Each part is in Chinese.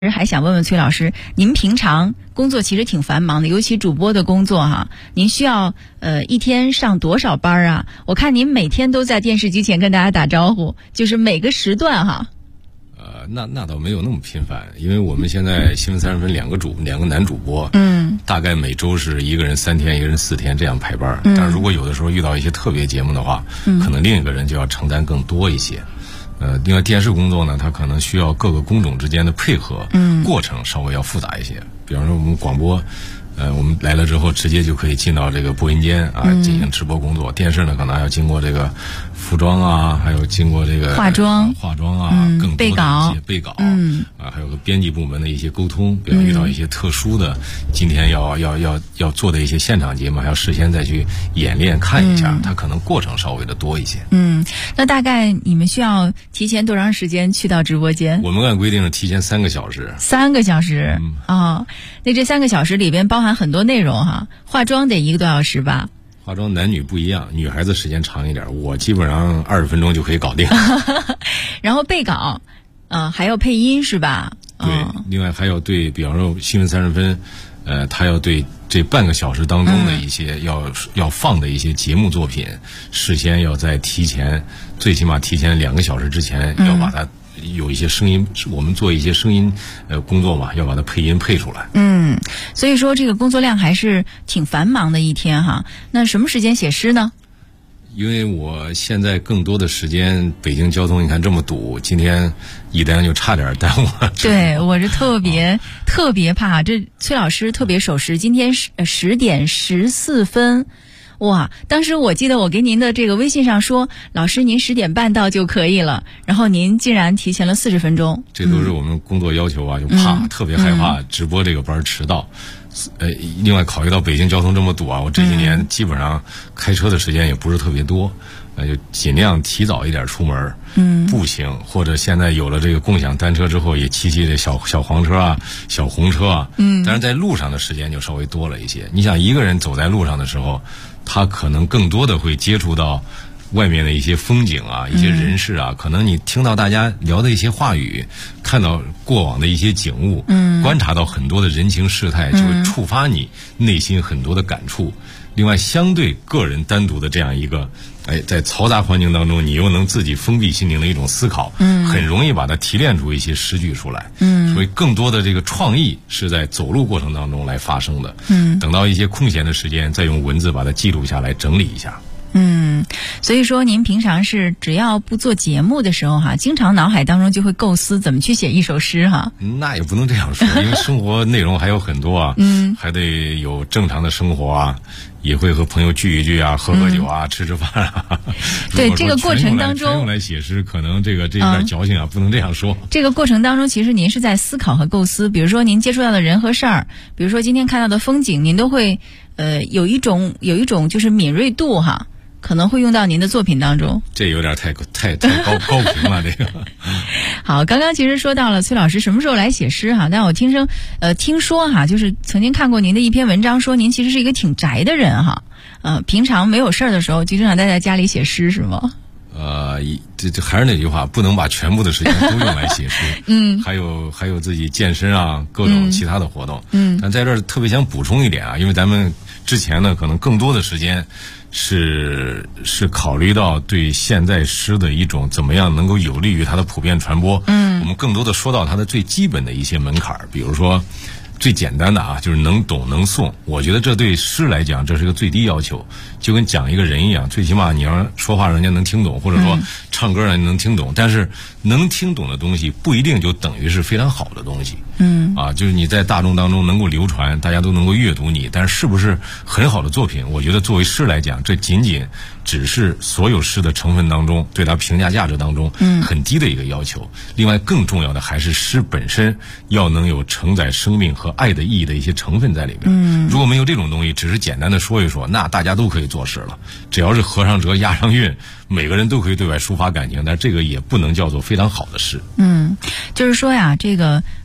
还想问问崔老师，您平常工作其实挺繁忙的，尤其主播的工作哈，您需要一天上多少班啊？我看您每天都在电视机前跟大家打招呼，就是每个时段哈。 那倒没有那么频繁，因为我们现在新闻30分两个男主播，大概每周是一个人3天，一个人4天这样排班。但是如果有的时候遇到一些特别节目的话，可能另一个人就要承担更多一些。另外电视工作呢，它可能需要各个工种之间的配合，过程稍微要复杂一些。比方说我们广播，我们来了之后直接就可以进到这个播音间啊，进行直播工作。电视呢，可能还要经过这个服装啊，还有经过这个化妆啊，更多的一些备稿，还有个编辑部门的一些沟通。比方遇到一些特殊的，今天要做的一些现场节目，还要事先再去演练看一下，它可能过程稍微的多一些。 那大概你们需要提前多长时间去到直播间？ 我们按规定是提前3个小时。 3个小时，那这3个小时里边包含很多内容哈，化妆得1个多小时吧？ 化妆男女不一样，女孩子时间长一点，我基本上20分钟就可以搞定。 然后备稿，还要配音是吧？ 对，另外还要对，比方说新闻30分，他要对这半个小时当中的一些要放的一些节目作品，事先要在最起码提前2个小时之前，要把它有一些声音，我们做一些声音工作嘛，要把它配音配出来。 所以说这个工作量还是挺繁忙的一天哈。那什么时间写诗呢？ 因为我现在更多的时间，北京交通你看这么堵，今天一单就差点耽误了。 对，我是特别怕，这崔老师特别守时，今天10点14分。哇，当时我记得我给您的这个微信上说，老师您10点半到就可以了，然后您竟然提前了40分钟。 这都是我们工作要求啊，就特别害怕直播这个班迟到。另外考虑到北京交通这么堵啊，我这几年基本上开车的时间也不是特别多，就尽量提早一点出门，步行，或者现在有了这个共享单车之后，也骑这小黄车啊、小红车啊，但是在路上的时间就稍微多了一些。你想一个人走在路上的时候，他可能更多的会接触到外面的一些风景啊，一些人事啊，可能你听到大家聊的一些话语，看到过往的一些景物，观察到很多的人情世态，就会触发你内心很多的感触。另外相对个人单独的这样一个在嘈杂环境当中，你又能自己封闭心灵的一种思考，很容易把它提炼出一些诗句出来。所以更多的这个创意是在走路过程当中来发生的。等到一些空闲的时间，再用文字把它记录下来，整理一下。 所以说您平常是只要不做节目的时候哈，经常脑海当中就会构思怎么去写一首诗哈。 那也不能这样说，因为生活内容还有很多啊，还得有正常的生活啊，也会和朋友聚一聚啊，喝酒啊，吃饭啊。 对，这个过程当中全用来写诗，可能这有点矫情啊，不能这样说。 这个过程当中，其实您是在思考和构思，比如说您接触到的人和事儿，比如说今天看到的风景，您都会有一种就是敏锐度哈。可能会用到您的作品当中， 这有点太高频了。这个好，刚刚其实说到了崔老师什么时候来写诗哈，但我听说哈，就是曾经看过您的一篇文章，说您其实是一个挺宅的人哈，平常没有事儿的时候就经常待在家里写诗是吗？ 这还是那句话，不能把全部的时间都用来写诗。还有自己健身啊，各种其他的活动。但在这儿特别想补充一点啊，因为咱们之前呢，可能更多的时间是考虑到对现在诗的一种怎么样能够有利于它的普遍传播。我们更多的说到它的最基本的一些门槛，比如说最简单的啊，就是能懂能诵。我觉得这对诗来讲，这是个最低要求，就跟讲一个人一样，最起码你要说话人家能听懂，或者说唱歌人家能听懂。但是能听懂的东西不一定就等于是非常好的东西。就是你在大众当中能够流传，大家都能够阅读你，但是不是很好的作品，我觉得作为诗来讲，这仅仅只是所有诗的成分当中对它评价价值当中很低的一个要求。另外更重要的还是诗本身要能有承载生命和爱的意义的一些成分在里面。如果没有这种东西，只是简单的说一说，那大家都可以作诗了，只要是合上辙押上韵，每个人都可以对外抒发感情，但这个也不能叫做非常好的诗。 就是说呀，这个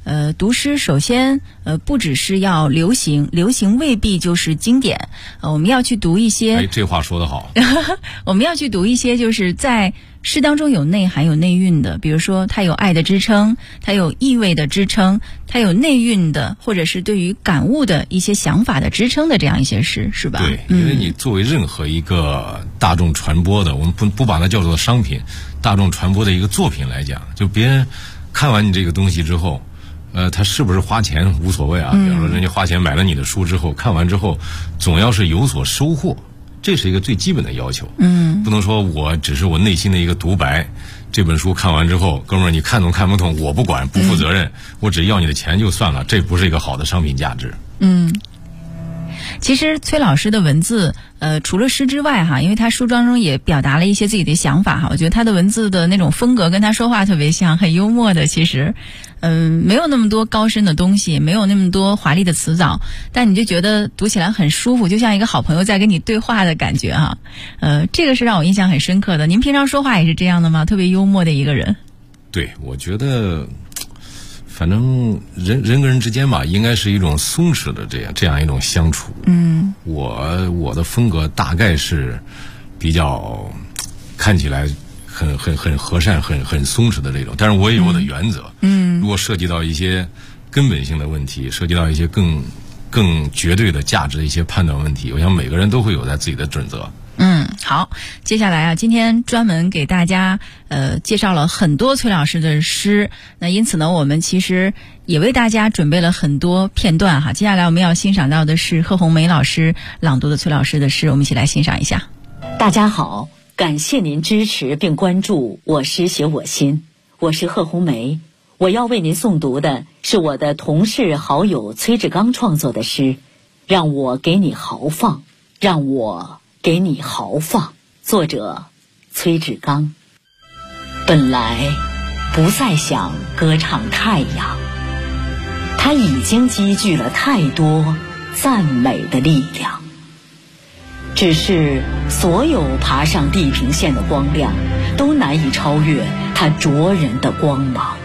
读诗首先不只是要流行，流行未必就是经典，我们要去读一些， 这话说得好我们要去读一些就是在诗当中有内涵有内蕴的，比如说它有爱的支撑，它有意味的支撑，它有内蕴的，或者是对于感悟的一些想法的支撑的这样一些诗，是吧？ 对，因为你作为任何一个大众传播的，我们不把它叫做商品，大众传播的一个作品来讲，就别人看完你这个东西之后，他是不是花钱无所谓啊。比方说人家花钱买了你的书之后，看完之后总要是有所收获，这是一个最基本的要求。不能说我只是我内心的一个独白，这本书看完之后，哥们儿你看懂看不懂我不管，不负责任，我只要你的钱就算了，这不是一个好的商品价值。 其实崔老师的文字除了诗之外哈，因为他书当中也表达了一些自己的想法哈，我觉得他的文字的那种风格跟他说话特别像，很幽默的。其实没有那么多高深的东西，没有那么多华丽的词藻，但你就觉得读起来很舒服，就像一个好朋友在跟你对话的感觉哈。这个是让我印象很深刻的。您平常说话也是这样的吗？特别幽默的一个人。 对，我觉得反正人跟人之间吧，应该是一种松弛的这样一种相处。我的风格大概是比较看起来很和善、很松弛的这种，但是我也有我的原则。如果涉及到一些根本性的问题，涉及到一些更绝对的价值的一些判断问题，我想每个人都会有他自己的准则。 好，接下来啊，今天专门给大家介绍了很多崔老师的诗，那因此呢，我们其实也为大家准备了很多片段哈。接下来我们要欣赏到的是贺红梅老师朗读的崔老师的诗，我们一起来欣赏一下。 大家好，感谢您支持并关注我诗写我心，我是贺红梅。我要为您诵读的是我的同事好友崔志刚创作的诗《让我给你豪放》，让我给你豪放，作者崔志刚。本来不再想歌唱太阳，它已经积聚了太多赞美的力量，只是所有爬上地平线的光亮都难以超越它灼人的光芒。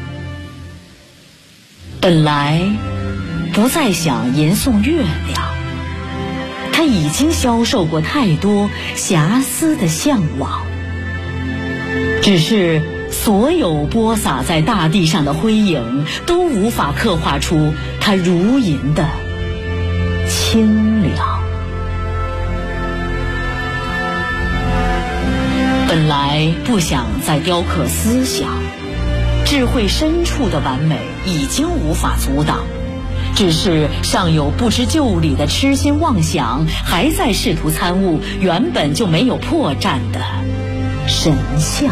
本来不再想吟诵月亮，它已经消受过太多遐思的向往，只是所有播撒在大地上的灰影都无法刻画出它如银的清凉。本来不想再雕刻思想，智慧深处的完美已经无法阻挡，只是尚有不知就里的痴心妄想还在试图参悟原本就没有破绽的神像。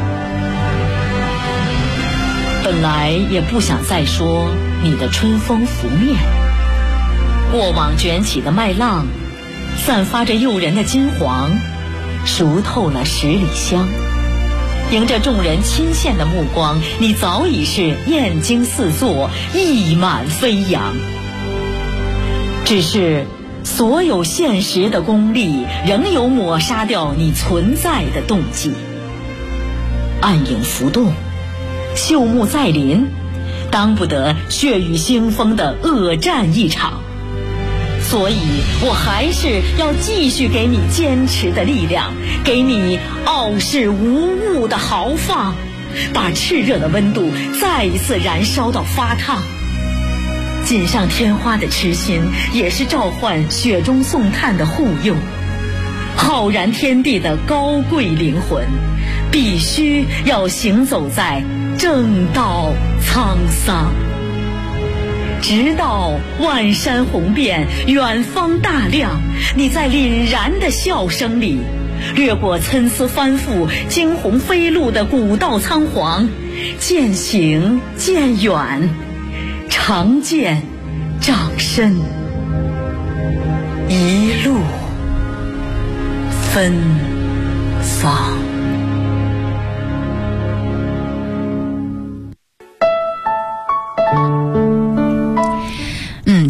本来也不想再说你的春风拂面，过往卷起的麦浪散发着诱人的金黄，熟透了10里香。迎着众人倾羡的目光，你早已是燕京四座，溢满飞扬。只是所有现实的功利仍有抹杀掉你存在的动机。暗影浮动，秀木再临，当不得血雨腥风的恶战一场。所以我还是要继续给你坚持的力量，给你傲视无物的豪放，把炽热的温度再一次燃烧到发烫。锦上添花的痴心，也是召唤雪中送炭的护佑。浩然天地的高贵灵魂，必须要行走在正道沧桑，直到万山红遍，远方大亮，你在凛然的笑声里掠过参差翻覆惊鸿飞路的古道苍黄，渐行渐远，常见掌声，一路芬芳。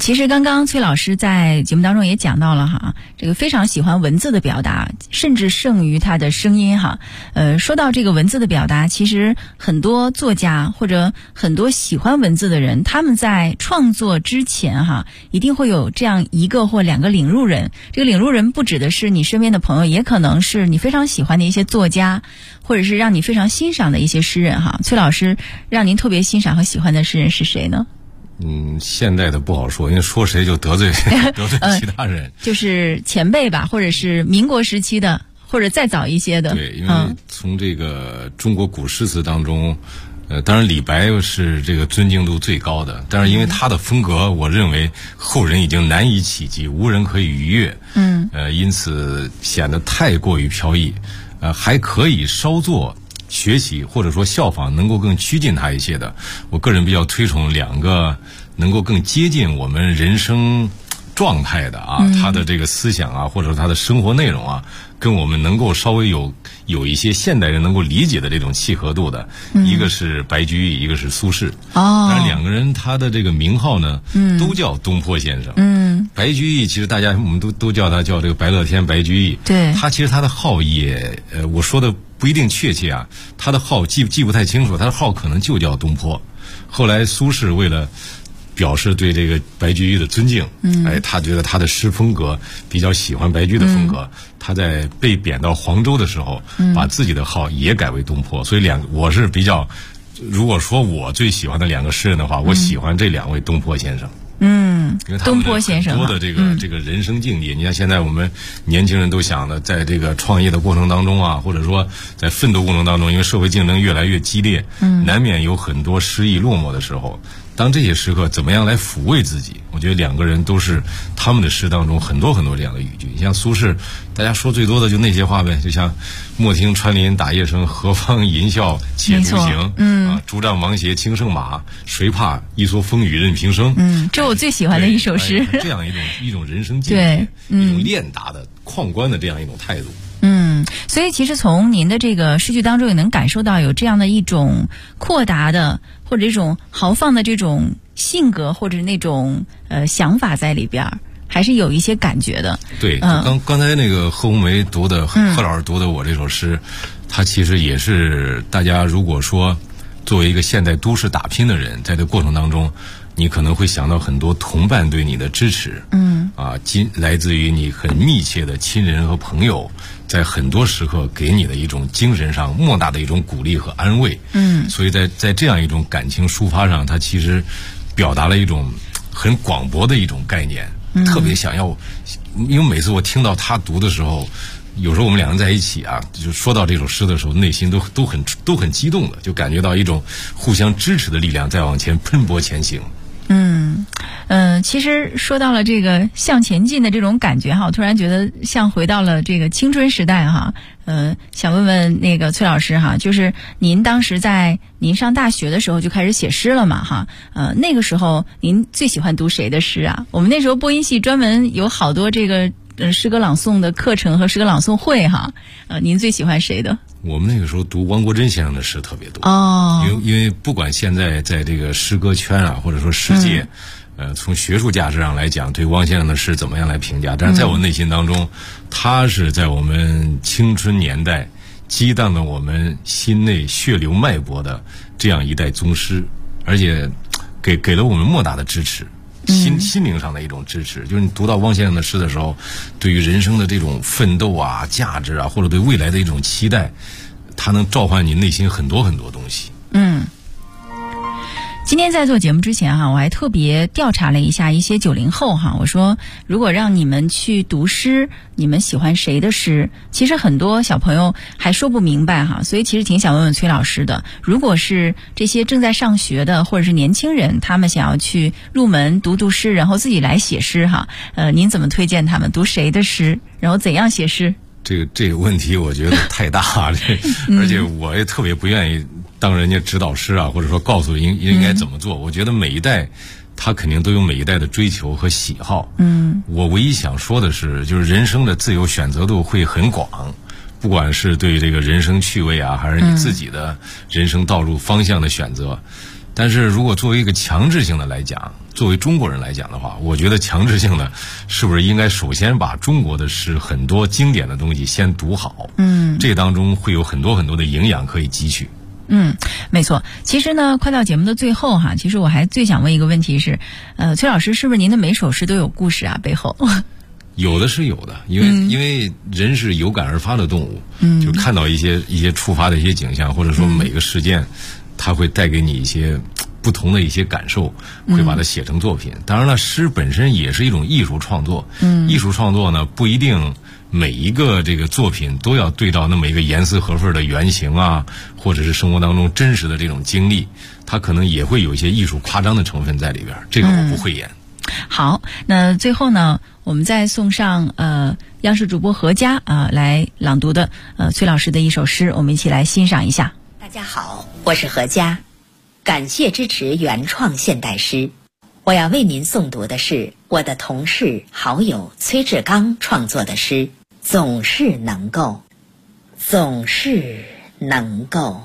其实刚刚崔老师在节目当中也讲到了哈，这个非常喜欢文字的表达，甚至胜于他的声音哈。说到这个文字的表达，其实很多作家或者很多喜欢文字的人，他们在创作之前哈，一定会有这样一个或两个领路人。这个领路人不指的是你身边的朋友，也可能是你非常喜欢的一些作家，或者是让你非常欣赏的一些诗人哈。崔老师让您特别欣赏和喜欢的诗人是谁呢？ 现在的不好说，因为说谁就得罪其他人， 就是前辈吧，或者是民国时期的，或者再早一些的。 对，因为从这个中国古诗词当中，当然李白是这个尊敬度最高的，但是因为他的风格，我认为后人已经难以企及，无人可以逾越。因此显得太过于飘逸，还可以稍作学习或者说效仿能够更趋近他一些的，我个人比较推崇两个能够更接近我们人生状态的他的这个思想啊，或者说他的生活内容啊，跟我们能够稍微有一些现代人能够理解的这种契合度的，一个是白居易，一个是苏轼。但是两个人他的这个名号呢，都叫东坡先生。白居易其实我们都叫他这个白乐天白居易。 对， 他其实他的号也我说的不一定确切啊，他的号记不太清楚，他的号可能就叫东坡。后来苏轼为了表示对这个白居易的尊敬，他觉得他的诗风格比较喜欢白居易的风格，他在被贬到黄州的时候，把自己的号也改为东坡。所以我是比较，如果说我最喜欢的两个诗人的话，我喜欢这两位东坡先生。因为他们很多的这个人生境地，你看现在我们年轻人都想的，在这个创业的过程当中啊，或者说在奋斗过程当中，因为社会竞争越来越激烈，难免有很多失意落寞的时候。当这些时刻怎么样来抚慰自己，我觉得两个人都是他们的诗当中很多很多这样的语句。你像苏轼，大家说最多的就那些话呗，就像莫听穿林打叶声，何方吟啸且独行。竹杖芒鞋轻胜马，谁怕一蓑风雨任平生。 这我最喜欢的一首诗。 这样一种人生境界，一种练达的旷观的这样一种态度。 所以其实从您的这个诗句当中也能感受到有这样的一种阔达的或者一种豪放的这种性格或者那种想法在里边，还是有一些感觉的。 对，刚才那个贺红梅读的贺老师读的我这首诗，它其实也是大家如果说作为一个现代都市打拼的人，在这过程当中你可能会想到很多同伴对你的支持，来自于你很密切的亲人和朋友，在很多时刻给你的一种精神上莫大的一种鼓励和安慰。所以在这样一种感情抒发上，它其实表达了一种很广博的一种概念，特别想要，因为每次我听到他读的时候，有时候我们两人在一起啊，就说到这首诗的时候，内心都很激动的，就感觉到一种互相支持的力量在往前奔波前行。 其实说到了这个向前进的这种感觉哈，我突然觉得像回到了这个青春时代哈。想问问那个崔老师哈，就是您当时在您上大学的时候就开始写诗了嘛哈？那个时候您最喜欢读谁的诗啊？我们那时候播音系专门有好多这个诗歌朗诵的课程和诗歌朗诵会哈。您最喜欢谁的？ 我们那个时候读汪国真先生的诗特别多因为不管现在在这个诗歌圈啊，或者说世界，从学术价值上来讲，对汪先生的诗怎么样来评价？但是在我内心当中，他是在我们青春年代激荡了我们心内血流脉搏的这样一代宗师，而且给了我们莫大的支持。心灵上的一种支持，就是你读到汪先生的诗的时候，对于人生的这种奋斗啊、价值啊，或者对未来的一种期待，它能召唤你内心很多很多东西。 今天在做节目之前哈，我还特别调查了一下一些90后哈，我说如果让你们去读诗，你们喜欢谁的诗？其实很多小朋友还说不明白哈，所以其实挺想问问崔老师的。如果是这些正在上学的或者是年轻人，他们想要去入门读诗，然后自己来写诗哈，您怎么推荐他们读谁的诗，然后怎样写诗？ 这个问题我觉得太大了，而且我也特别不愿意当人家指导师啊，或者说告诉应该怎么做。我觉得每一代他肯定都有每一代的追求和喜好。我唯一想说的是，就是人生的自由选择度会很广，不管是对这个人生趣味啊，还是你自己的人生道路方向的选择。但是如果作为一个强制性的来讲， 作为中国人来讲的话，我觉得强制性的是不是应该首先把中国的诗很多经典的东西先读好？这当中会有很多很多的营养可以汲取。 没错。其实呢，快到节目的最后哈，其实我还最想问一个问题是，崔老师，是不是您的每首诗都有故事啊？背后？ 有的是有的，因为人是有感而发的动物，就看到一些触发的一些景象，或者说每个事件，它会带给你一些不同的一些感受，会把它写成作品。当然了，诗本身也是一种艺术创作，艺术创作呢不一定每一个这个作品都要对照那么一个严丝合缝的原型啊，或者是生活当中真实的这种经历，它可能也会有一些艺术夸张的成分在里边，这个我不会演。 好，那最后呢，我们再送上央视主播何佳来朗读的崔老师的一首诗，我们一起来欣赏一下。 大家好，我是何佳，感谢支持原创现代诗。我要为您诵读的是我的同事好友崔志刚创作的诗《总是能够，总是能够》。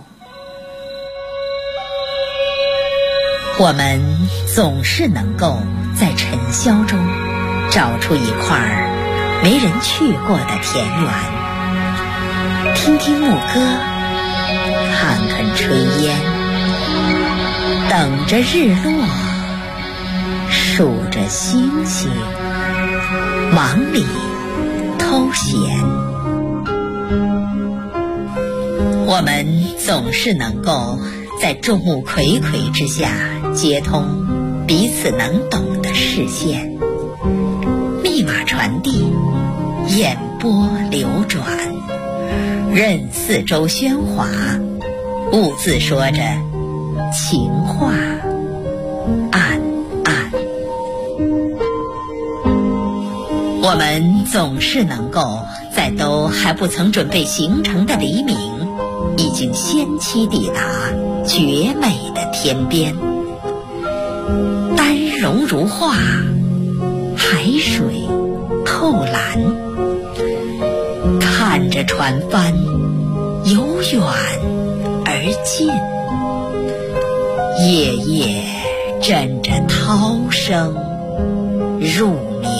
我们总是能够在尘嚣中找出一块没人去过的田园，听听牧歌，看看炊烟，等着日落，数着星星，忙里偷闲。我们总是能够在众目睽睽之下接通彼此能懂的视线，密码传递，眼波流转，任四周喧哗，兀自说着情话暗暗。我们总是能够在都还不曾准备形成的黎明，已经先期抵达绝美的天边，丹绒如画，海水透蓝，看着船帆由远而近，夜夜枕着涛声入眠。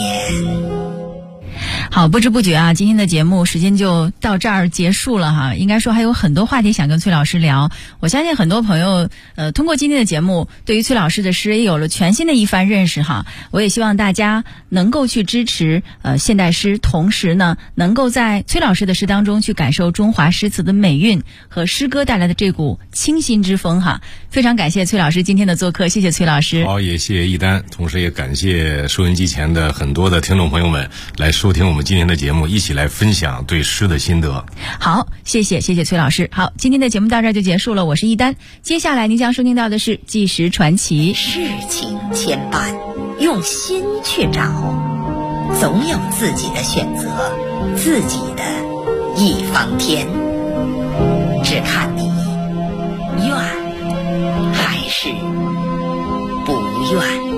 好，不知不觉啊，今天的节目时间就到这儿结束了哈。应该说还有很多话题想跟崔老师聊。我相信很多朋友通过今天的节目，对于崔老师的诗也有了全新的一番认识哈。我也希望大家能够去支持现代诗，同时呢，能够在崔老师的诗当中去感受中华诗词的美韵和诗歌带来的这股清新之风哈。非常感谢崔老师今天的做客，谢谢崔老师。 好，也谢谢一丹，同时也感谢收音机前的很多的听众朋友们来收听我们今天的节目，一起来分享对诗的心得。 好，谢谢崔老师。好，今天的节目到这儿就结束了，我是一丹。接下来您将收听到的是《纪实传奇》。 事情牵绊，用心去找，总有自己的选择，自己的一方天。只看你愿还是不愿。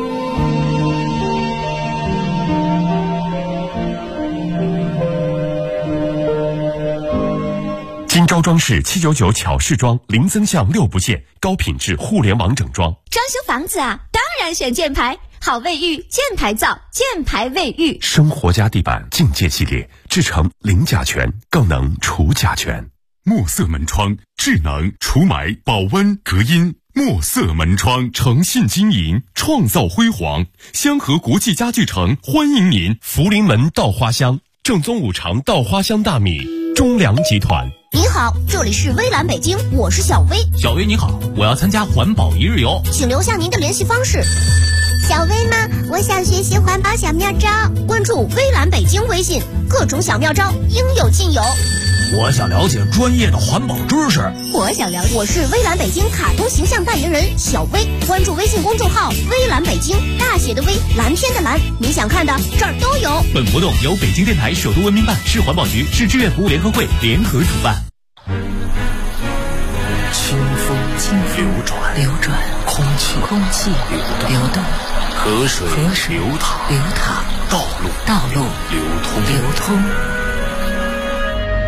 金招装饰799巧饰装，零增项6不限，高品质互联网整装。 装修房子啊，当然选箭牌，好卫浴，箭牌造，箭牌卫浴。 生活家地板境界系列，制成零甲醛，更能除甲醛。墨色门窗，智能除霾、保温、隔音。墨色门窗，诚信经营，创造辉煌。香河国际家具城欢迎您。福临门稻花香，正宗五常稻花香大米，中粮集团。 您好，这里是微蓝北京，我是小薇。 小薇你好，我要参加环保一日游， 请留下您的联系方式。 小薇吗？我想学习环保小妙招， 关注微蓝北京微信，各种小妙招应有尽有。 我想了解专业的环保知识， 我想了解。我是微蓝北京卡通形象代言人小薇，关注微信公众号微蓝北京，大写的微，蓝天的蓝，你想看的这儿都有。 本活动由北京电台首都文明办、市环保局、市志愿服务联合会联合主办。 清风流转，空气流动，河水流淌，道路流通。